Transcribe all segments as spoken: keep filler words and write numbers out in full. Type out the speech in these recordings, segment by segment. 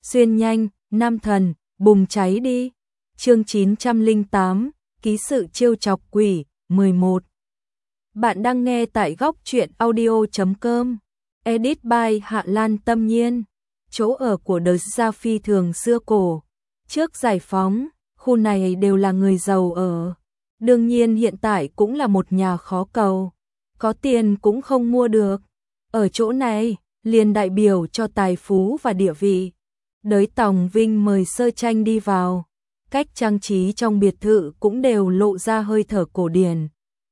xuyên nhanh, nam thần, bùng cháy đi. Chương chín trăm lẻ tám, ký sự trêu chọc quỷ, mười một. Bạn đang nghe tại góc truyện audio chấm com. Edit by Hạ Lan Tâm Nhiên. Chỗ ở của The Gia phi thường xưa cổ. Trước giải phóng, khu này đều là người giàu ở. Đương nhiên hiện tại cũng là một nhà khó cầu. Có tiền cũng không mua được. Ở chỗ này, liền đại biểu cho tài phú và địa vị. Đới Tòng Vinh mời Sơ Tranh đi vào. Cách trang trí trong biệt thự cũng đều lộ ra hơi thở cổ điển.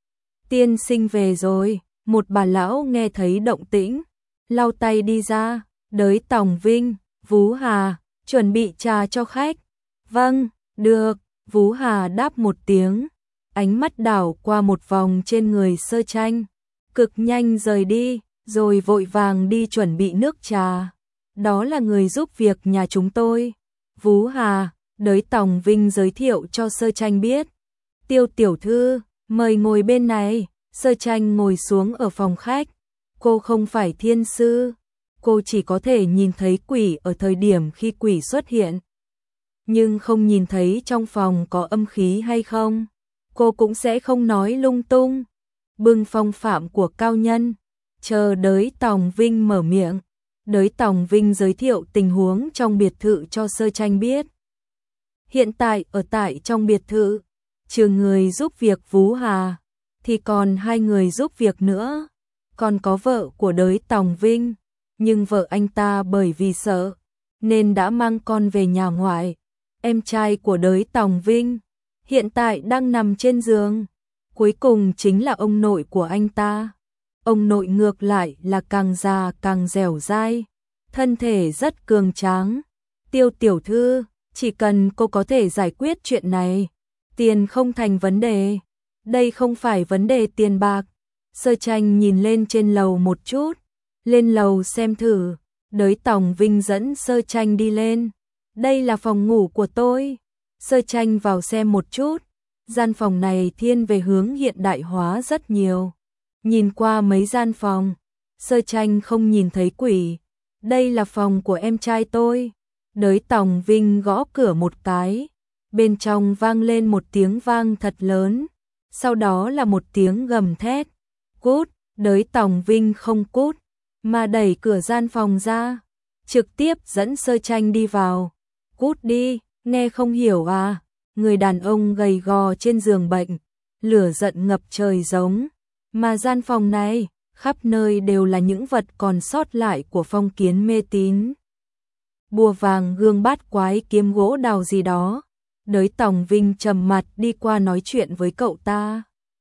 Tiên sinh về rồi, một bà lão nghe thấy động tĩnh, lau tay đi ra. Đới Tòng Vinh, Vú Hà, chuẩn bị trà cho khách. Vâng, được, Vú Hà đáp một tiếng, ánh mắt đảo qua một vòng trên người Sơ Tranh, cực nhanh rời đi, rồi vội vàng đi chuẩn bị nước trà. Đó là người giúp việc nhà chúng tôi. Vú Hà, Đới Tòng Vinh giới thiệu cho Sơ Tranh biết. Tiêu tiểu thư, mời ngồi bên này. Sơ Tranh ngồi xuống ở phòng khách. Cô không phải thiên sư, cô chỉ có thể nhìn thấy quỷ ở thời điểm khi quỷ xuất hiện, nhưng không nhìn thấy trong phòng có âm khí hay không. Cô cũng sẽ không nói lung tung, bưng phong phạm của cao nhân. Chờ Đới Tòng Vinh mở miệng, Đới Tòng Vinh giới thiệu tình huống trong biệt thự cho Sơ Tranh biết. Hiện tại ở tại trong biệt thự, trừ người giúp việc Vú Hà, thì còn hai người giúp việc nữa. Còn có vợ của Đới Tòng Vinh, nhưng vợ anh ta bởi vì sợ, nên đã mang con về nhà ngoại. Em trai của Đới Tòng Vinh, hiện tại đang nằm trên giường. Cuối cùng chính là ông nội của anh ta. Ông nội ngược lại là càng già càng dẻo dai, thân thể rất cường tráng. Tiêu tiểu thư, chỉ cần cô có thể giải quyết chuyện này, tiền không thành vấn đề. Đây không phải vấn đề tiền bạc. Sơ Tranh nhìn lên trên lầu một chút, lên lầu xem thử. Đới Tòng Vinh dẫn Sơ Tranh đi lên. Đây là phòng ngủ của tôi. Sơ Tranh vào xem một chút. Gian phòng này thiên về hướng hiện đại hóa rất nhiều. Nhìn qua mấy gian phòng, Sơ Tranh không nhìn thấy quỷ. Đây là phòng của em trai tôi. Đới Tòng Vinh gõ cửa một cái, bên trong vang lên một tiếng vang thật lớn, sau đó là một tiếng gầm thét. Cút! Đới Tòng Vinh không cút, mà đẩy cửa gian phòng ra, trực tiếp dẫn Sơ Tranh đi vào. Cút đi, nghe không hiểu à? Người đàn ông gầy gò trên giường bệnh, lửa giận ngập trời giống. Mà gian phòng này, khắp nơi đều là những vật còn sót lại của phong kiến mê tín. Bùa vàng, gương bát quái, kiếm gỗ đào gì đó. Đới Tòng Vinh trầm mặt đi qua nói chuyện với cậu ta.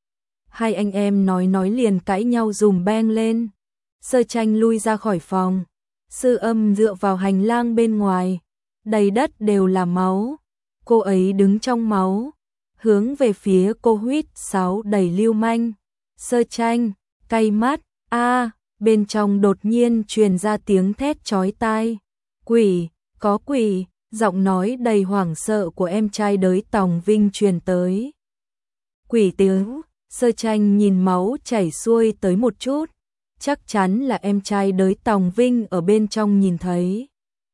Hai anh em nói nói liền cãi nhau dùm beng lên. Sơ Tranh lui ra khỏi phòng. Sư Âm dựa vào hành lang bên ngoài, đầy đất đều là máu. Cô ấy đứng trong máu, hướng về phía cô huýt sáo đầy lưu manh. Sơ Tranh, cay mắt, a, bên trong đột nhiên truyền ra tiếng thét chói tai. Quỷ, có quỷ, giọng nói đầy hoảng sợ của em trai Đới Tòng Vinh truyền tới. Quỷ tiếng, Sơ Tranh nhìn máu chảy xuôi tới một chút, chắc chắn là em trai Đới Tòng Vinh ở bên trong nhìn thấy.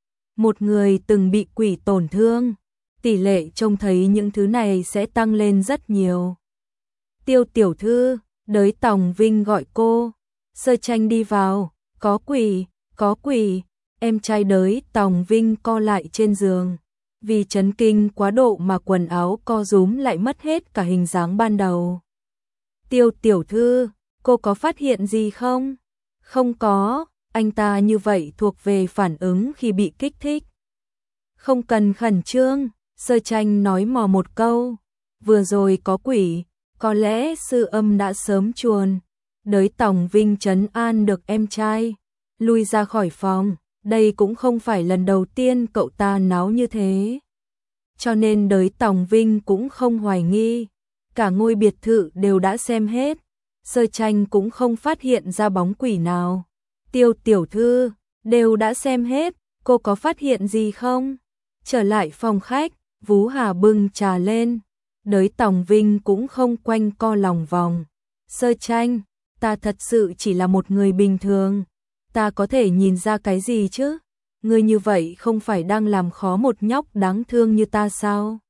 Một người từng bị quỷ tổn thương, tỷ lệ trông thấy những thứ này sẽ tăng lên rất nhiều. Tiêu tiểu thư, Đới Tòng Vinh gọi cô. Sơ Tranh đi vào. Có quỷ, có quỷ. Em trai Đới Tòng Vinh co lại trên giường, vì chấn kinh quá độ mà quần áo co rúm lại mất hết cả hình dáng ban đầu. Tiêu tiểu thư, cô có phát hiện gì không? Không có, anh ta như vậy thuộc về phản ứng khi bị kích thích. Không cần khẩn trương, Sơ Tranh nói mò một câu. Vừa rồi có quỷ, có lẽ Sư Âm đã sớm chuồn. Đới Tòng Vinh trấn an được em trai, lui ra khỏi phòng. Đây cũng không phải lần đầu tiên cậu ta náo như thế, cho nên Đới Tòng Vinh cũng không hoài nghi. Cả ngôi biệt thự đều đã xem hết, Sơ Tranh cũng không phát hiện ra bóng quỷ nào. Tiêu tiểu thư, đều đã xem hết, cô có phát hiện gì không? Trở lại phòng khách, Vú Hà bưng trà lên. Đới Tòng Vinh cũng không quanh co lòng vòng. Sơ Tranh, ta thật sự chỉ là một người bình thường, ta có thể nhìn ra cái gì chứ? ngươi như vậy không phải đang làm khó một nhóc đáng thương như ta sao?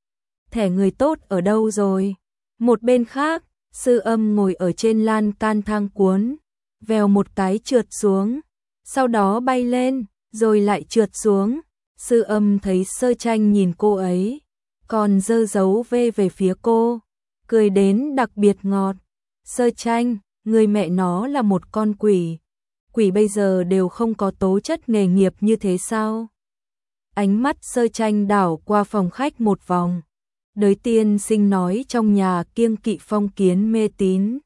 Thẻ người tốt ở đâu rồi? Một bên khác, Sư Âm ngồi ở trên lan can thang cuốn, vèo một cái trượt xuống, sau đó bay lên, rồi lại trượt xuống. Sư Âm thấy Sơ Tranh nhìn cô ấy, còn giơ dấu V về phía cô, cười đến đặc biệt ngọt. Sơ Tranh, người mẹ nó là một con quỷ. Quỷ bây giờ đều không có tố chất nghề nghiệp như thế sao? Ánh mắt Sơ Tranh đảo qua phòng khách một vòng. Đới tiên sinh nói trong nhà kiêng kỵ phong kiến mê tín.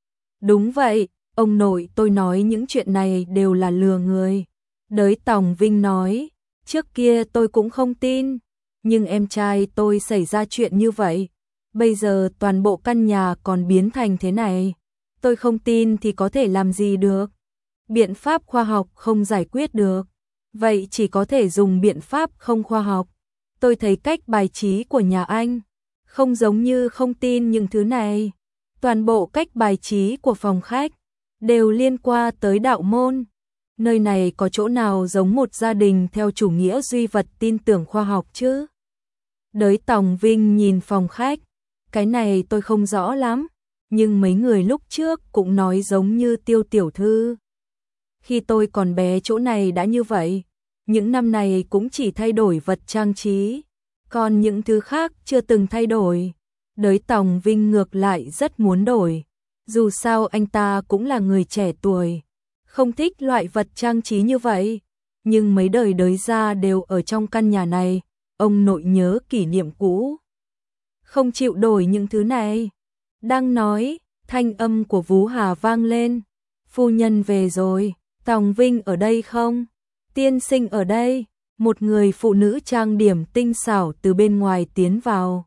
Đúng vậy, ông nội tôi nói những chuyện này đều là lừa người. Đới Tòng Vinh nói, trước kia tôi cũng không tin, nhưng em trai tôi xảy ra chuyện như vậy. Bây giờ toàn bộ căn nhà còn biến thành thế này. Tôi không tin thì có thể làm gì được. Biện pháp khoa học không giải quyết được. Vậy chỉ có thể dùng biện pháp không khoa học. Tôi thấy cách bài trí của nhà anh không giống như không tin những thứ này. Toàn bộ cách bài trí của phòng khách đều liên quan tới đạo môn. Nơi này có chỗ nào giống một gia đình theo chủ nghĩa duy vật tin tưởng khoa học chứ? Đới Tòng Vinh nhìn phòng khách. Cái này tôi không rõ lắm, nhưng mấy người lúc trước cũng nói giống như Tiêu tiểu thư. Khi tôi còn bé chỗ này đã như vậy, những năm này cũng chỉ thay đổi vật trang trí, còn những thứ khác chưa từng thay đổi. Đới Tòng Vinh ngược lại rất muốn đổi, dù sao anh ta cũng là người trẻ tuổi, không thích loại vật trang trí như vậy, nhưng mấy đời đới gia đều ở trong căn nhà này, ông nội nhớ kỷ niệm cũ, không chịu đổi những thứ này. Đang nói, thanh âm của Vú Hà vang lên, phu nhân về rồi. Tòng Vinh ở đây không? Tiên sinh ở đây. Một người phụ nữ trang điểm tinh xảo từ bên ngoài tiến vào.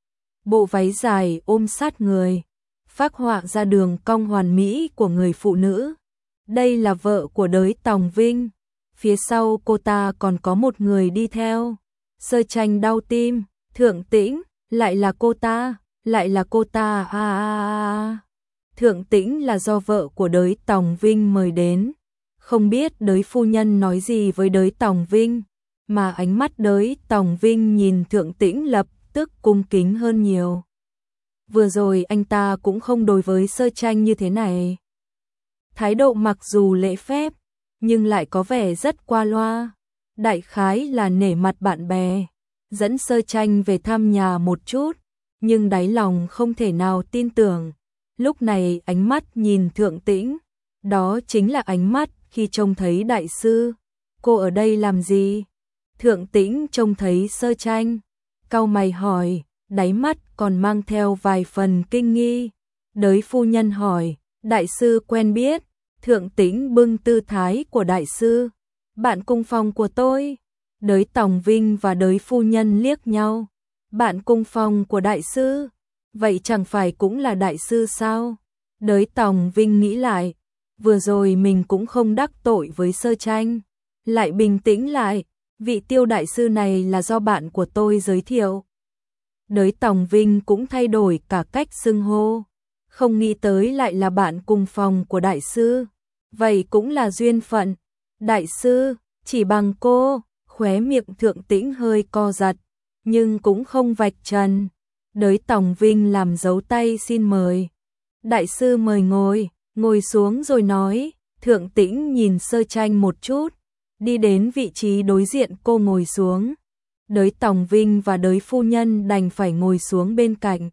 Bộ váy dài ôm sát người, phác họa ra đường cong hoàn mỹ của người phụ nữ. Đây là vợ của Đới Tòng Vinh. Phía sau cô ta còn có một người đi theo. Sơ Tranh đau tim, Thượng Tĩnh, lại là cô ta, lại là cô ta. À, à, à. Thượng Tĩnh là do vợ của Đới Tòng Vinh mời đến. Không biết Đới phu nhân nói gì với Đới Tòng Vinh, mà ánh mắt Đới Tòng Vinh nhìn Thượng Tĩnh lập tức cung kính hơn nhiều. Vừa rồi anh ta cũng không đối với Sơ Tranh như thế này. Thái độ mặc dù lễ phép, nhưng lại có vẻ rất qua loa. Đại khái là nể mặt bạn bè, dẫn Sơ Tranh về thăm nhà một chút, nhưng đáy lòng không thể nào tin tưởng. Lúc này ánh mắt nhìn Thượng Tĩnh, đó chính là ánh mắt khi trông thấy đại sư. Cô ở đây làm gì? Thượng Tĩnh trông thấy Sơ Tranh, cau mày hỏi, đáy mắt còn mang theo vài phần kinh nghi. Đới phu nhân hỏi, đại sư quen biết? Thượng Tĩnh bưng tư thái của đại sư, bạn cùng phòng của tôi. Đới Tòng Vinh và Đới phu nhân liếc nhau, bạn cùng phòng của đại sư, vậy chẳng phải cũng là đại sư sao? Đới Tòng Vinh nghĩ lại, vừa rồi mình cũng không đắc tội với Sơ Tranh, lại bình tĩnh lại, vị Tiêu đại sư này là do bạn của tôi giới thiệu. Đới Tòng Vinh cũng thay đổi cả cách xưng hô, không nghĩ tới lại là bạn cùng phòng của đại sư, vậy cũng là duyên phận. Đại sư, chỉ bằng cô, khóe miệng Thượng Tĩnh hơi co giật, nhưng cũng không vạch trần. Đới Tòng Vinh làm dấu tay xin mời. Đại sư mời ngồi, ngồi xuống rồi nói. Thượng Tĩnh nhìn Sơ Tranh một chút, đi đến vị trí đối diện cô ngồi xuống. Đới Tòng Vinh và Đới phu nhân đành phải ngồi xuống bên cạnh.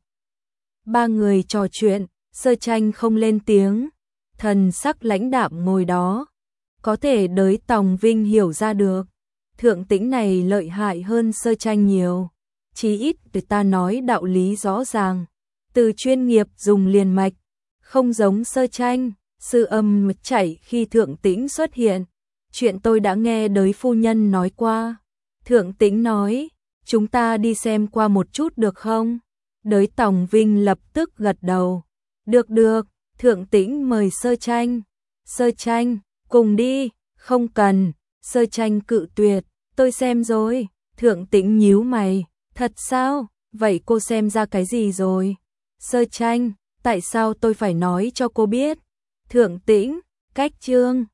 Ba người trò chuyện, Sơ Tranh không lên tiếng, thần sắc lãnh đạm ngồi đó. Có thể Đới Tòng Vinh hiểu ra được, Thượng Tĩnh này lợi hại hơn Sơ Tranh nhiều. Chí ít người ta nói đạo lý rõ ràng, từ chuyên nghiệp dùng liền mạch, không giống Sơ Tranh. Sư Âm chạy khi Thượng Tĩnh xuất hiện. Chuyện tôi đã nghe Đới phu nhân nói qua. Thượng Tĩnh nói, chúng ta đi xem qua một chút được không? Đới Tòng Vinh lập tức gật đầu. Được được, Thượng Tĩnh mời Sơ Tranh. Sơ Tranh, cùng đi. Không cần. Sơ Tranh cự tuyệt, tôi xem rồi. Thượng Tĩnh nhíu mày, thật sao? Vậy cô xem ra cái gì rồi? Sơ Tranh, tại sao tôi phải nói cho cô biết? Thượng Tĩnh, cách chương